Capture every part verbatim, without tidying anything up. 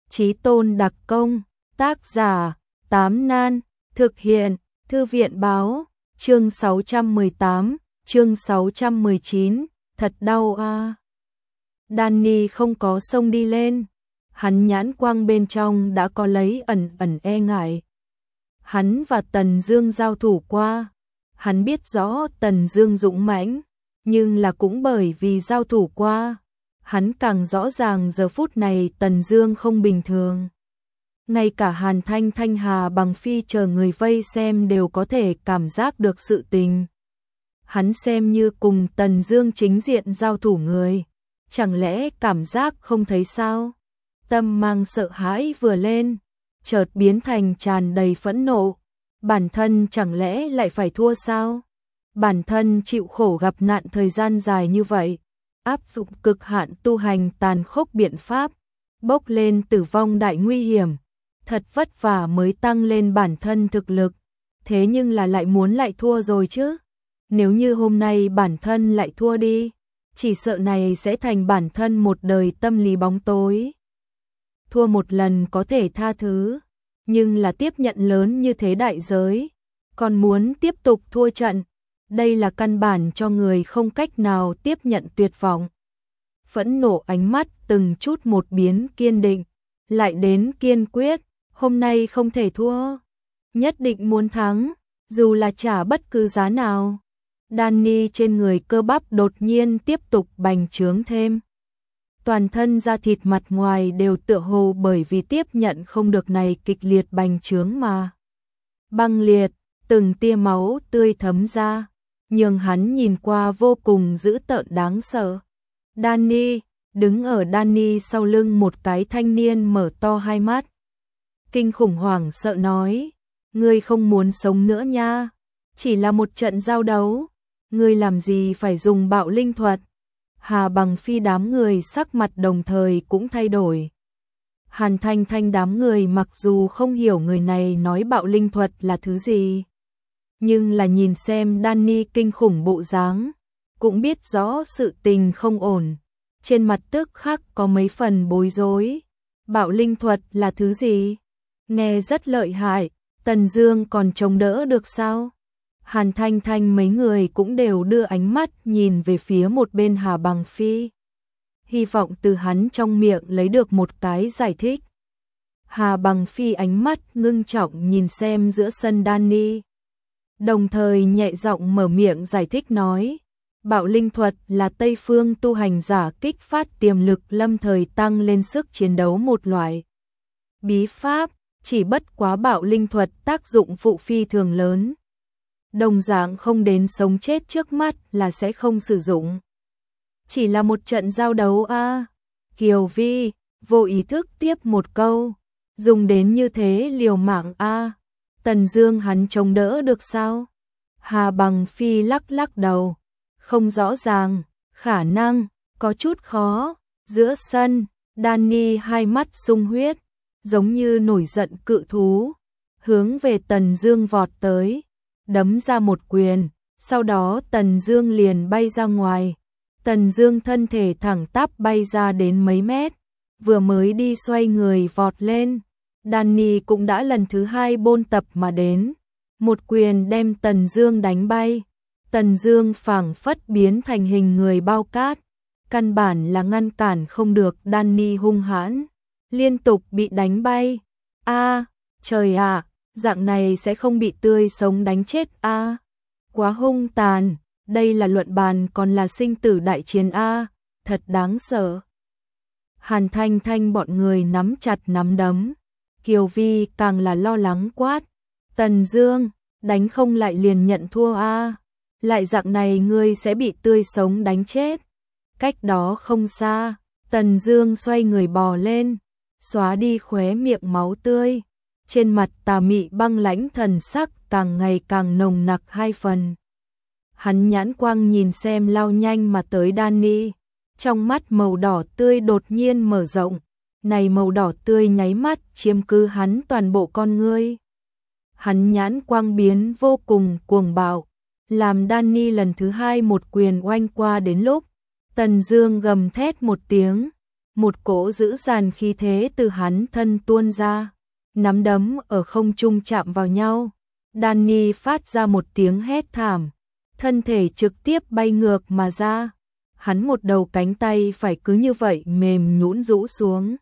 Chí tôn đặc công, tác giả, Tám Nan, thực hiện, Thư viện báo, chương sáu trăm mười tám, chương sáu trăm mười chín, thật đau a. À. Danny không có xông đi lên, hắn nhãn quang bên trong đã có lấy ẩn ẩn e ngại. Hắn và Tần Dương giao thủ qua, hắn biết rõ Tần Dương dũng mãnh, nhưng là cũng bởi vì giao thủ qua, hắn càng rõ ràng giờ phút này Tần Dương không bình thường. Ngay cả Hàn Thanh Thanh Hà Bằng Phi chờ người vây xem đều có thể cảm giác được sự tình. Hắn xem như cùng Tần Dương chính diện giao thủ người, chẳng lẽ cảm giác không thấy sao? Tâm mang sợ hãi vừa lên, chợt biến thành tràn đầy phẫn nộ. Bản thân chẳng lẽ lại phải thua sao? Bản thân chịu khổ gặp nạn thời gian dài như vậy, áp dụng cực hạn tu hành tàn khốc biện pháp, bốc lên tử vong đại nguy hiểm, thật vất vả mới tăng lên bản thân thực lực, thế nhưng là lại muốn lại thua rồi chứ. Nếu như hôm nay bản thân lại thua đi, chỉ sợ này sẽ thành bản thân một đời tâm lý bóng tối. Thua một lần có thể tha thứ, nhưng là tiếp nhận lớn như thế đại giới, còn muốn tiếp tục thua trận, đây là căn bản cho người không cách nào tiếp nhận tuyệt vọng. Phẫn nộ ánh mắt từng chút một biến kiên định, lại đến kiên quyết, hôm nay không thể thua, nhất định muốn thắng, dù là trả bất cứ giá nào. Danny trên người cơ bắp đột nhiên tiếp tục bành trướng thêm. Toàn thân da thịt mặt ngoài đều tựa hồ bởi vì tiếp nhận không được này kịch liệt bành trướng mà băng liệt, từng tia máu tươi thấm ra, nhưng hắn nhìn qua vô cùng dữ tợn đáng sợ. Danny, đứng ở Danny sau lưng một cái thanh niên mở to hai mắt, kinh khủng hoảng sợ nói, ngươi không muốn sống nữa nha, chỉ là một trận giao đấu, ngươi làm gì phải dùng bạo linh thuật. Hà Bằng Phi đám người sắc mặt đồng thời cũng thay đổi. Hàn Thanh Thanh đám người mặc dù không hiểu người này nói bạo linh thuật là thứ gì, nhưng là nhìn xem Danny kinh khủng bộ dáng, cũng biết rõ sự tình không ổn, trên mặt tức khắc có mấy phần bối rối. Bạo linh thuật là thứ gì? Nghe rất lợi hại, Tần Dương còn chống đỡ được sao? Hàn Thanh Thanh mấy người cũng đều đưa ánh mắt nhìn về phía một bên Hà Bằng Phi, hy vọng từ hắn trong miệng lấy được một cái giải thích. Hà Bằng Phi ánh mắt ngưng trọng nhìn xem giữa sân Danny, đồng thời nhẹ giọng mở miệng giải thích nói, bạo linh thuật là Tây phương tu hành giả kích phát tiềm lực lâm thời tăng lên sức chiến đấu một loại bí pháp, chỉ bất quá bạo linh thuật tác dụng phụ phi thường lớn, đồng dạng không đến sống chết trước mắt là sẽ không sử dụng. Chỉ là một trận giao đấu a. À. Kiều Vi vô ý thức tiếp một câu, dùng đến như thế liều mạng a. À. Tần Dương hắn chống đỡ được sao? Hà Bằng Phi lắc lắc đầu, không rõ ràng, khả năng có chút khó. Giữa sân, Danny hai mắt sung huyết, giống như nổi giận cự thú, hướng về Tần Dương vọt tới, đấm ra một quyền, sau đó Tần Dương liền bay ra ngoài. Tần Dương thân thể thẳng tắp bay ra đến mấy mét, vừa mới đi xoay người vọt lên, Danny cũng đã lần thứ hai bôn tập mà đến, một quyền đem Tần Dương đánh bay. Tần Dương phảng phất biến thành hình người bao cát, căn bản là ngăn cản không được Danny hung hãn, liên tục bị đánh bay. A, à, trời ạ, à, dạng này sẽ không bị tươi sống đánh chết a. À. Quá hung tàn, đây là luận bàn còn là sinh tử đại chiến a, à, thật đáng sợ. Hàn Thanh Thanh bọn người nắm chặt nắm đấm, Kiều Vi càng là lo lắng quát, Tần Dương, đánh không lại liền nhận thua a, à. Lại dạng này ngươi sẽ bị tươi sống đánh chết. Cách đó không xa, Tần Dương xoay người bò lên, xóa đi khóe miệng máu tươi, trên mặt tà mị băng lãnh thần sắc càng ngày càng nồng nặc hai phần. Hắn nhãn quang nhìn xem lao nhanh mà tới Danny, trong mắt màu đỏ tươi đột nhiên mở rộng, này màu đỏ tươi nháy mắt chiếm cứ hắn toàn bộ con ngươi. Hắn nhãn quang biến vô cùng cuồng bạo, làm Danny lần thứ hai một quyền oanh qua đến lúc, Tần Dương gầm thét một tiếng, một cỗ dữ dằn khí thế từ hắn thân tuôn ra, nắm đấm ở không trung chạm vào nhau. Danny phát ra một tiếng hét thảm, thân thể trực tiếp bay ngược mà ra. Hắn một đầu cánh tay phải cứ như vậy mềm nhũn rũ xuống.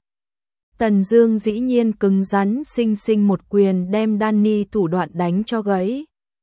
Tần Dương dĩ nhiên cứng rắn xinh xinh một quyền đem Danny thủ đoạn đánh cho gãy.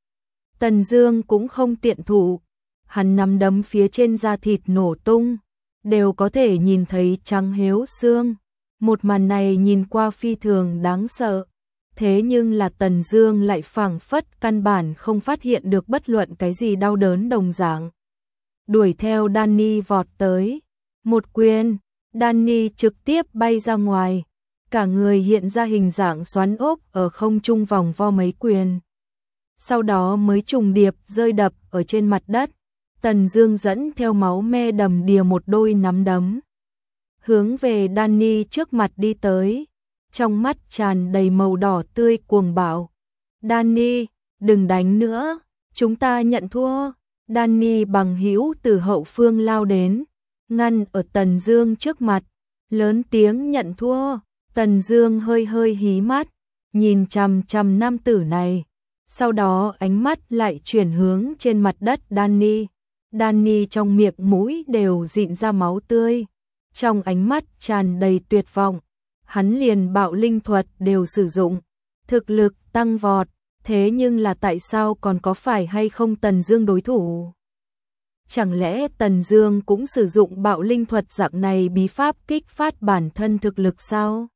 Tần Dương cũng không tiện thủ, hắn nắm đấm phía trên da thịt nổ tung, đều có thể nhìn thấy trắng héo xương. Một màn này nhìn qua phi thường đáng sợ, thế nhưng là Tần Dương lại phảng phất căn bản không phát hiện được bất luận cái gì đau đớn đồng dạng. Đuổi theo Danny vọt tới, một quyền, Danny trực tiếp bay ra ngoài, cả người hiện ra hình dạng xoắn ốc ở không trung vòng vo mấy quyền. Sau đó mới trùng điệp rơi đập ở trên mặt đất. Tần Dương dẫn theo máu me đầm đìa một đôi nắm đấm, hướng về Danny trước mặt đi tới, trong mắt tràn đầy màu đỏ tươi cuồng bạo. Danny, đừng đánh nữa, chúng ta nhận thua. Danny bằng hữu từ hậu phương lao đến, ngăn ở Tần Dương trước mặt, lớn tiếng nhận thua. Tần Dương hơi hơi hí mắt, nhìn chằm chằm nam tử này, sau đó ánh mắt lại chuyển hướng trên mặt đất Danny. Danny trong miệng mũi đều dịn ra máu tươi, trong ánh mắt tràn đầy tuyệt vọng. Hắn liền bạo linh thuật đều sử dụng, thực lực tăng vọt, thế nhưng là tại sao còn có phải hay không Tần Dương đối thủ? Chẳng lẽ Tần Dương cũng sử dụng bạo linh thuật dạng này bí pháp kích phát bản thân thực lực sao?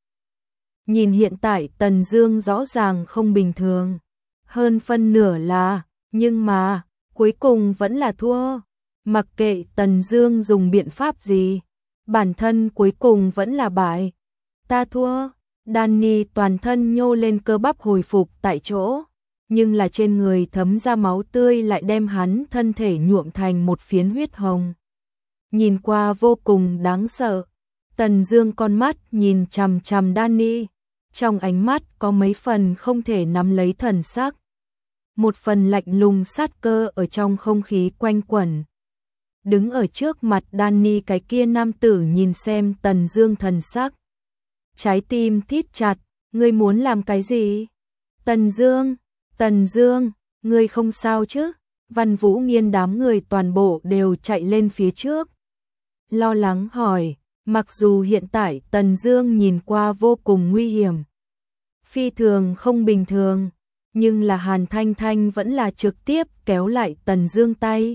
Nhìn hiện tại Tần Dương rõ ràng không bình thường, hơn phân nửa là, nhưng mà, cuối cùng vẫn là thua. Mặc kệ Tần Dương dùng biện pháp gì, bản thân cuối cùng vẫn là bại. Ta thua. Danny toàn thân nhô lên cơ bắp hồi phục tại chỗ, nhưng là trên người thấm ra máu tươi lại đem hắn thân thể nhuộm thành một phiến huyết hồng. Nhìn qua vô cùng đáng sợ. Tần Dương con mắt nhìn chằm chằm Danny, trong ánh mắt có mấy phần không thể nắm lấy thần sắc. Một phần lạnh lùng sát cơ ở trong không khí quanh quẩn. Đứng ở trước mặt Danny cái kia nam tử nhìn xem Tần Dương thần sắc, trái tim thít chặt, ngươi muốn làm cái gì? Tần Dương, Tần Dương, ngươi không sao chứ? Văn Vũ Nghiên đám người toàn bộ đều chạy lên phía trước, lo lắng hỏi, mặc dù hiện tại Tần Dương nhìn qua vô cùng nguy hiểm, phi thường không bình thường, nhưng là Hàn Thanh Thanh vẫn là trực tiếp kéo lại Tần Dương tay.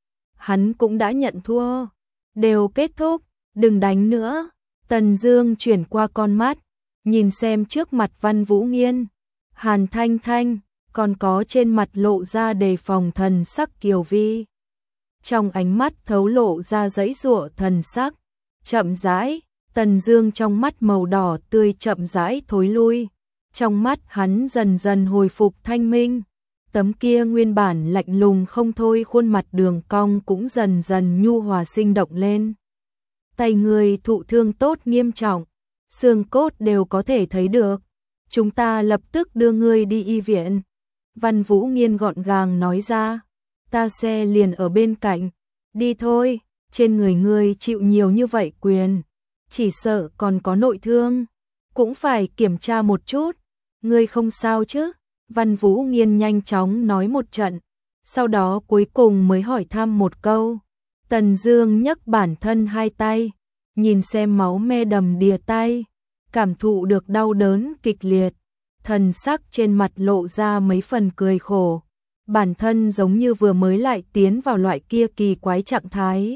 Hắn cũng đã nhận thua, đều kết thúc, đừng đánh nữa. Tần Dương chuyển qua con mắt, nhìn xem trước mặt Văn Vũ Nghiên, Hàn Thanh Thanh, còn có trên mặt lộ ra đề phòng thần sắc kiều vi. Trong ánh mắt thấu lộ ra giãy giụa thần sắc, chậm rãi, Tần Dương trong mắt màu đỏ tươi chậm rãi thối lui, trong mắt hắn dần dần hồi phục thanh minh. Tấm kia nguyên bản lạnh lùng không thôi khuôn mặt đường cong cũng dần dần nhu hòa sinh động lên. Tay người thụ thương tốt nghiêm trọng, xương cốt đều có thể thấy được. Chúng ta lập tức đưa ngươi đi y viện. Văn Vũ Nghiên gọn gàng nói ra. Ta xe liền ở bên cạnh. Đi thôi, trên người ngươi chịu nhiều như vậy quyền, chỉ sợ còn có nội thương, cũng phải kiểm tra một chút. Ngươi không sao chứ? Văn Vũ Nghiên nhanh chóng nói một trận, sau đó cuối cùng mới hỏi thăm một câu. Tần Dương nhấc bản thân hai tay, nhìn xem máu me đầm đìa tay, cảm thụ được đau đớn kịch liệt, thần sắc trên mặt lộ ra mấy phần cười khổ, bản thân giống như vừa mới lại tiến vào loại kia kỳ quái trạng thái.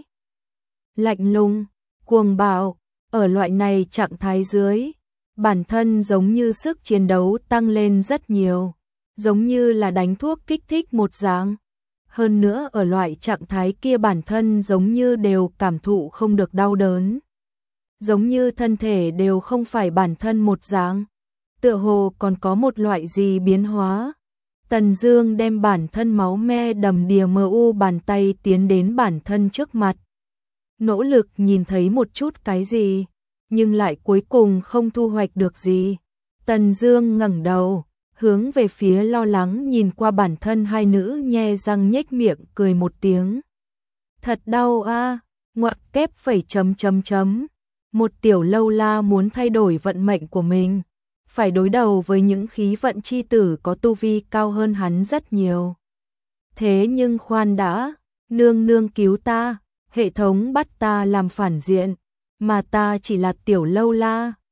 Lạnh lùng, cuồng bạo, ở loại này trạng thái dưới, bản thân giống như sức chiến đấu tăng lên rất nhiều, giống như là đánh thuốc kích thích một dạng. Hơn nữa ở loại trạng thái kia bản thân giống như đều cảm thụ không được đau đớn, giống như thân thể đều không phải bản thân một dạng, tựa hồ còn có một loại gì biến hóa. Tần Dương đem bản thân máu me đầm đìa mờ u bàn tay tiến đến bản thân trước mặt, nỗ lực nhìn thấy một chút cái gì, nhưng lại cuối cùng không thu hoạch được gì. Tần Dương ngẩng đầu, hướng về phía lo lắng nhìn qua bản thân hai nữ nhe răng nhếch miệng cười một tiếng. Thật đau a, ngoặc kép phẩy chấm chấm chấm. Một tiểu lâu la muốn thay đổi vận mệnh của mình, phải đối đầu với những khí vận chi tử có tu vi cao hơn hắn rất nhiều. Thế nhưng khoan đã, nương nương cứu ta, hệ thống bắt ta làm phản diện, mà ta chỉ là tiểu lâu la,